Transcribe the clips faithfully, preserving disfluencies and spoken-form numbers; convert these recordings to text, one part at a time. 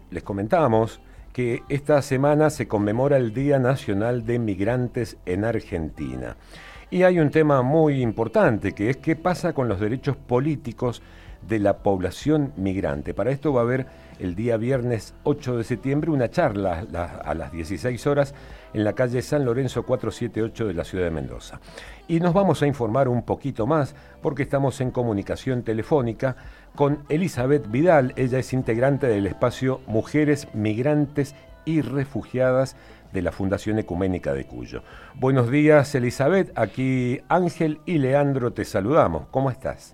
les comentamos que esta semana se conmemora el Día Nacional de Migrantes en Argentina. Y hay un tema muy importante, que es qué pasa con los derechos políticos de la población migrante. Para esto va a haber el día viernes ocho de septiembre una charla a las dieciséis horas en la calle San Lorenzo cuatrocientos setenta y ocho de la ciudad de Mendoza. Y nos vamos a informar un poquito más porque estamos en comunicación telefónica con Elizabeth Vidal. Ella es integrante del espacio Mujeres, Migrantes y Refugiadas de la Fundación Ecuménica de Cuyo. Buenos días, Elizabeth. Aquí Ángel y Leandro te saludamos. ¿Cómo estás?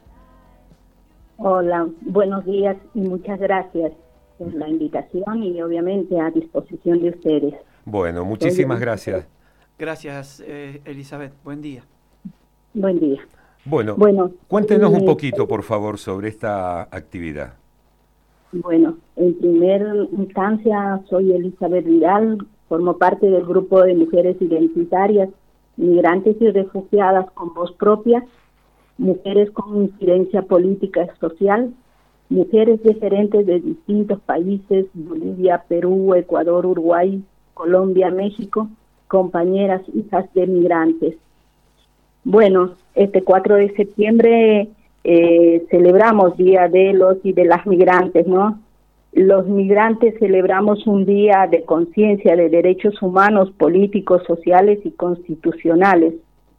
Hola, buenos días y muchas gracias por la invitación y obviamente a disposición de ustedes. Bueno, muchísimas gracias. Gracias, eh, Elizabeth. Buen día. Buen día. Bueno, bueno cuéntenos eh, un poquito, por favor, sobre esta actividad. Bueno, en primera instancia soy Elizabeth Vidal, formo parte del grupo de mujeres identitarias, migrantes y refugiadas con voz propia, mujeres con incidencia política y social, mujeres diferentes de distintos países, Bolivia, Perú, Ecuador, Uruguay, Colombia, México, compañeras, hijas de migrantes. Bueno, este cuatro de septiembre eh, celebramos Día de los y de las Migrantes, ¿no? Los migrantes celebramos un día de conciencia de derechos humanos, políticos, sociales y constitucionales.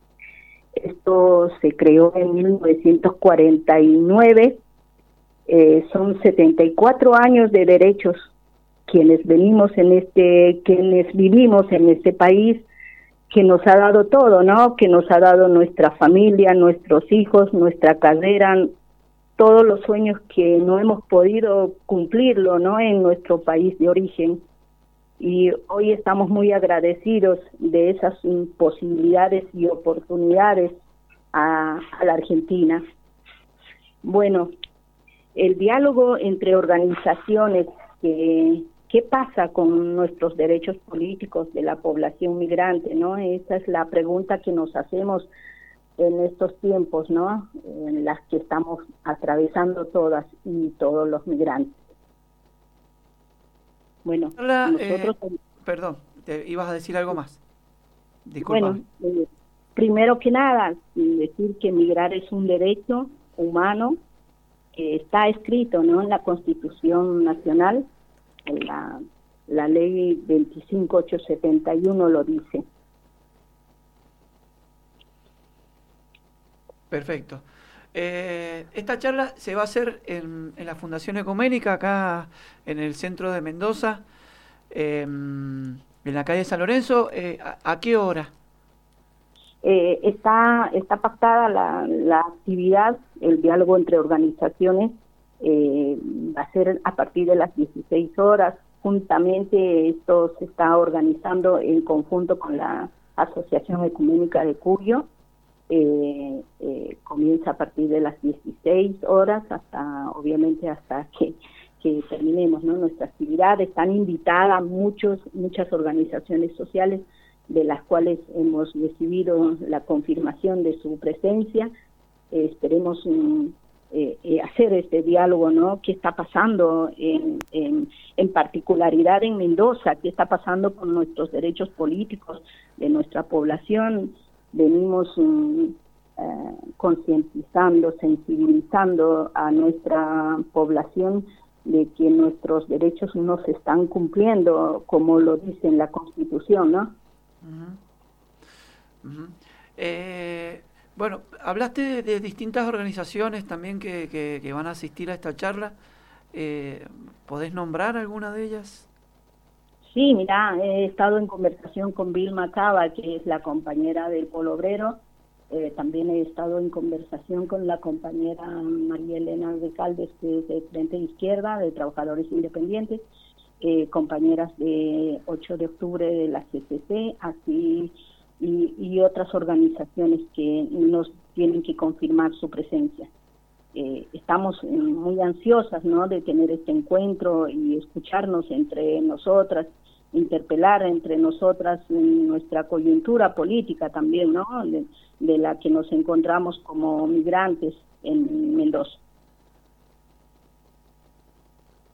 Esto se creó en mil novecientos cuarenta y nueve, eh, son setenta y cuatro años de derechos quienes venimos en este, quienes vivimos en este país, que nos ha dado todo, ¿no? Que nos ha dado nuestra familia, nuestros hijos, nuestra carrera, todos los sueños que no hemos podido cumplirlo, ¿no? En nuestro país de origen. Y hoy estamos muy agradecidos de esas posibilidades y oportunidades a, a la Argentina. Bueno, el diálogo entre organizaciones, que, ¿qué pasa con nuestros derechos políticos de la población migrante, ¿no? Esa es la pregunta que nos hacemos en estos tiempos, ¿no? En las que estamos atravesando todas y todos los migrantes. Bueno, Hola, nosotros... eh, perdón, te ibas a decir algo más. Disculpa. Bueno, eh, primero que nada, decir que migrar es un derecho humano que está escrito, ¿no? En la Constitución Nacional, en la, la Ley veinticinco mil ochocientos setenta y uno lo dice. Perfecto. Eh, esta charla se va a hacer en, en la Fundación Ecuménica, acá en el centro de Mendoza, eh, en la calle San Lorenzo. Eh, ¿a, ¿A qué hora? Eh, está está pactada la, la actividad, el diálogo entre organizaciones, eh, va a ser a partir de las dieciséis horas. Juntamente esto se está organizando en conjunto con la Asociación Ecuménica de Cuyo. Eh, eh, comienza a partir de las dieciséis horas hasta, obviamente, hasta que, que terminemos, ¿no? Nuestra actividad. Están invitadas muchos, muchas organizaciones sociales de las cuales hemos recibido la confirmación de su presencia. Eh, esperemos um, eh, eh, hacer este diálogo, ¿no? ¿Qué está pasando en, en, en particularidad en Mendoza? ¿Qué está pasando con nuestros derechos políticos de nuestra población? Venimos um, eh, concientizando, sensibilizando a nuestra población de que nuestros derechos no se están cumpliendo como lo dice en la Constitución, ¿no? Uh-huh. Uh-huh. Eh, bueno, hablaste de, de distintas organizaciones también que, que, que van a asistir a esta charla. Eh, ¿Podés nombrar alguna de ellas? Sí, mira, he estado en conversación con Vilma Cava, que es la compañera del Polo Obrero. Eh, también he estado en conversación con la compañera María Elena Recaldes, que es de Frente Izquierda, de Trabajadores Independientes, eh, compañeras de ocho de octubre de la C C C, así y, y otras organizaciones que nos tienen que confirmar su presencia. Eh, estamos eh, muy ansiosas, ¿no?, de tener este encuentro y escucharnos entre nosotras, interpelar entre nosotras en nuestra coyuntura política también, ¿no?, de, de la que nos encontramos como migrantes en Mendoza.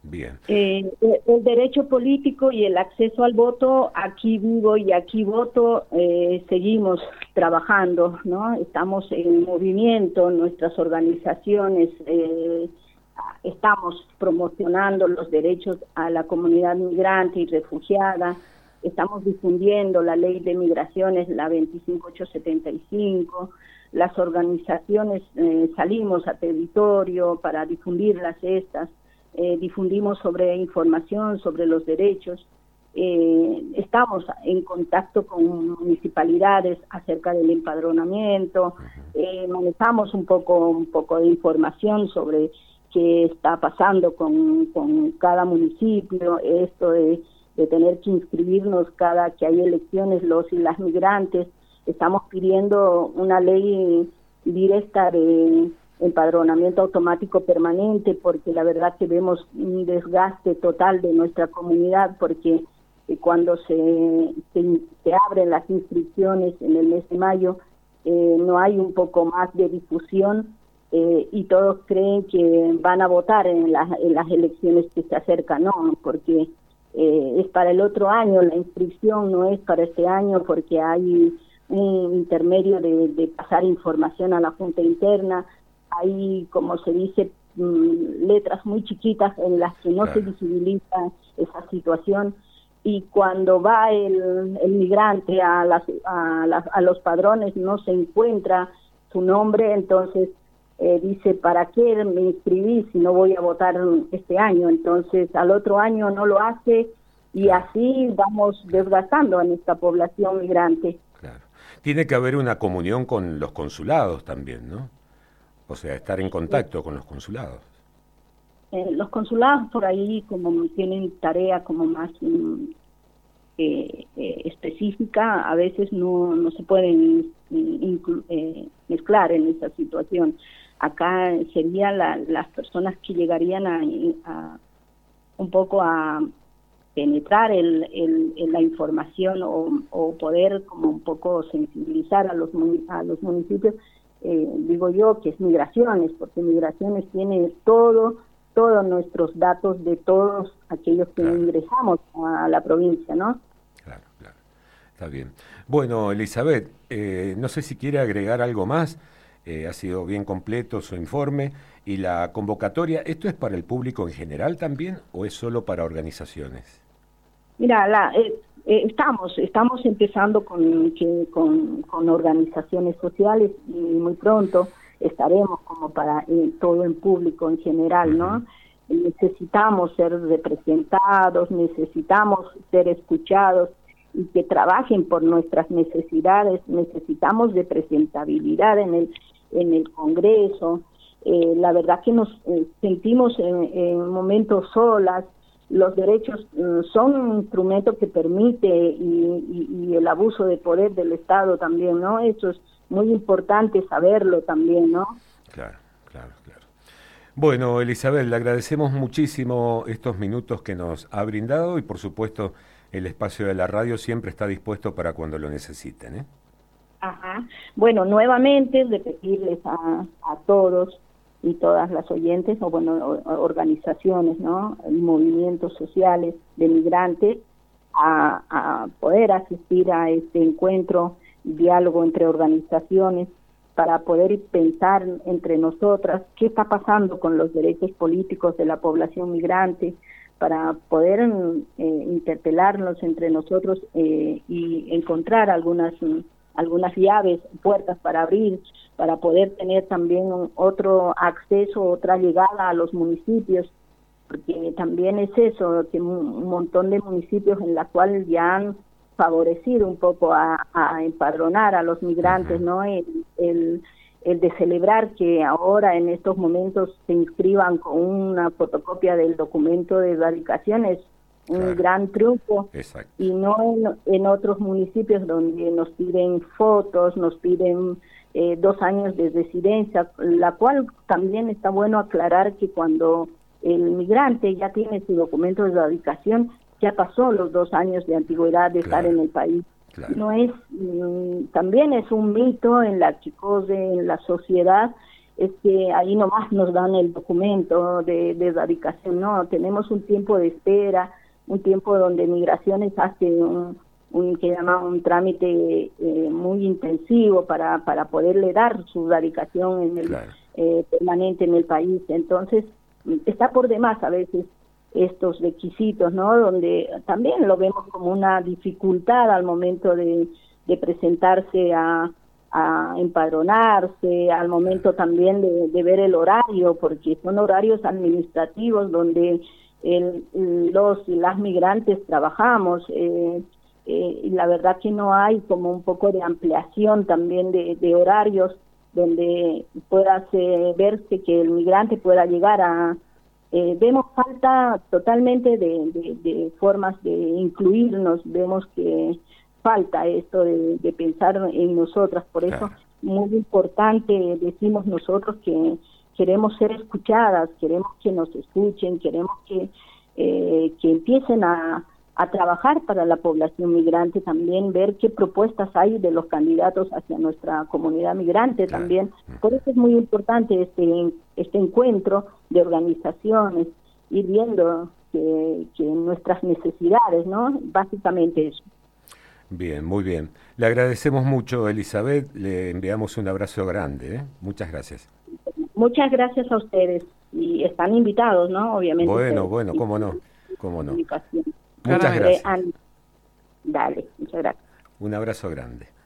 Bien. Eh, el derecho político y el acceso al voto, aquí vivo y aquí voto, eh, seguimos trabajando, ¿no? Estamos en movimiento, nuestras organizaciones, eh, estamos promocionando los derechos a la comunidad migrante y refugiada, estamos difundiendo la ley de migraciones, la veinticinco mil ochocientos setenta y cinco, las organizaciones eh, salimos a territorio para difundirlas estas, eh, difundimos sobre información, sobre los derechos, eh, estamos en contacto con municipalidades acerca del empadronamiento, eh, manejamos un poco, un poco de información sobre qué está pasando con, con cada municipio, esto de, de tener que inscribirnos cada que hay elecciones los y las migrantes. Estamos pidiendo una ley directa de empadronamiento automático permanente, porque la verdad que vemos un desgaste total de nuestra comunidad, porque eh, cuando se, se, se abren las inscripciones en el mes de mayo, eh, no hay un poco más de difusión, eh, y todos creen que van a votar en, la, en las elecciones que se acercan, no, porque eh, es para el otro año, la inscripción no es para este año, porque hay un intermedio de, de pasar información a la Junta Interna, hay, como se dice, mmm, letras muy chiquitas en las que no claro. se visibiliza esa situación, y cuando va el, el migrante a, las, a, las, a los padrones no se encuentra su nombre, entonces eh, dice, ¿para qué me inscribí si no voy a votar este año? Entonces al otro año no lo hace, y así vamos desgastando a nuestra población migrante. Claro. Tiene que haber una comunión con los consulados también, ¿no? O sea, estar en contacto con los consulados. Eh, los consulados por ahí como tienen tarea como más eh, eh, específica, a veces no, no se pueden inclu- eh, mezclar en esa situación. Acá serían la, las personas que llegarían a, a un poco a penetrar el, el, el, la información o, o poder como un poco sensibilizar a los, a los municipios. Eh, digo yo que es Migraciones, porque Migraciones tiene todo, todos nuestros datos de todos aquellos que claro. ingresamos a la provincia, ¿no? Claro, claro. Está bien. Bueno, Elizabeth, eh, no sé si quiere agregar algo más. Eh, ha sido bien completo su informe. Y la convocatoria, ¿esto es para el público en general también o es solo para organizaciones? Mira, la, eh, eh, estamos estamos empezando con, que, con, con organizaciones sociales, y muy pronto estaremos como para eh, todo el público en general, ¿no? Uh-huh. Necesitamos ser representados, necesitamos ser escuchados y que trabajen por nuestras necesidades, necesitamos de presentabilidad en el, en el Congreso. Eh, la verdad que nos eh, sentimos en, en momentos solas. Los derechos uh, son un instrumento que permite y, y, y el abuso de poder del Estado también, ¿no? Eso es muy importante saberlo también, ¿no? Claro, claro, claro. Bueno, Elizabeth, le agradecemos muchísimo estos minutos que nos ha brindado y por supuesto el espacio de la radio siempre está dispuesto para cuando lo necesiten, ¿eh? Ajá. Bueno, nuevamente repetirles a, a todos y todas las oyentes, o bueno, organizaciones, ¿no? Movimientos sociales de migrantes, a, a poder asistir a este encuentro, diálogo entre organizaciones, para poder pensar entre nosotras qué está pasando con los derechos políticos de la población migrante, para poder eh, interpelarnos entre nosotros eh, y encontrar algunas algunas llaves, puertas para abrir, para poder tener también otro acceso, otra llegada a los municipios, porque también es eso, que un montón de municipios en la cual ya han favorecido un poco a, a empadronar a los migrantes, ¿no? El, el, el de celebrar que ahora en estos momentos se inscriban con una fotocopia del documento de erradicación es un claro. gran triunfo. Exacto. Y no en, en otros municipios donde nos piden fotos, nos piden eh, dos años de residencia, la cual también está bueno aclarar que cuando el migrante ya tiene su documento de erradicación, ya pasó los dos años de antigüedad de claro. estar en el país. Claro. No es, mm, también es un mito en la que corre en la sociedad es que ahí nomás nos dan el documento de, de radicación, no, tenemos un tiempo de espera, un tiempo donde Migraciones hace un, un que llama un trámite eh, muy intensivo para, para poderle dar su radicación en el, claro. eh, permanente en el país. Entonces, está por demás a veces estos requisitos, ¿no? Donde también lo vemos como una dificultad al momento de, de presentarse a a empadronarse, al momento también de, de ver el horario, porque son horarios administrativos donde el, los y las migrantes trabajamos, eh, eh, y la verdad que no hay como un poco de ampliación también de, de horarios donde pueda eh, verse que el migrante pueda llegar a... Eh, vemos falta totalmente de, de, de formas de incluirnos, vemos que falta esto de, de pensar en nosotras, por eso claro. Muy importante, decimos nosotros que queremos ser escuchadas, queremos que nos escuchen, queremos que, eh, que empiecen a, a trabajar para la población migrante, también ver qué propuestas hay de los candidatos hacia nuestra comunidad migrante claro. También, por eso es muy importante este, este encuentro de organizaciones, ir viendo que, que nuestras necesidades, ¿no? Básicamente eso. Bien, muy bien. Le agradecemos mucho, Elizabeth. Le enviamos un abrazo grande. ¿eh? Muchas gracias. Muchas gracias a ustedes. Y están invitados, ¿no? Obviamente. Bueno, bueno, cómo no. Cómo no. Muchas Claramente. gracias. Dale, muchas gracias. Un abrazo grande.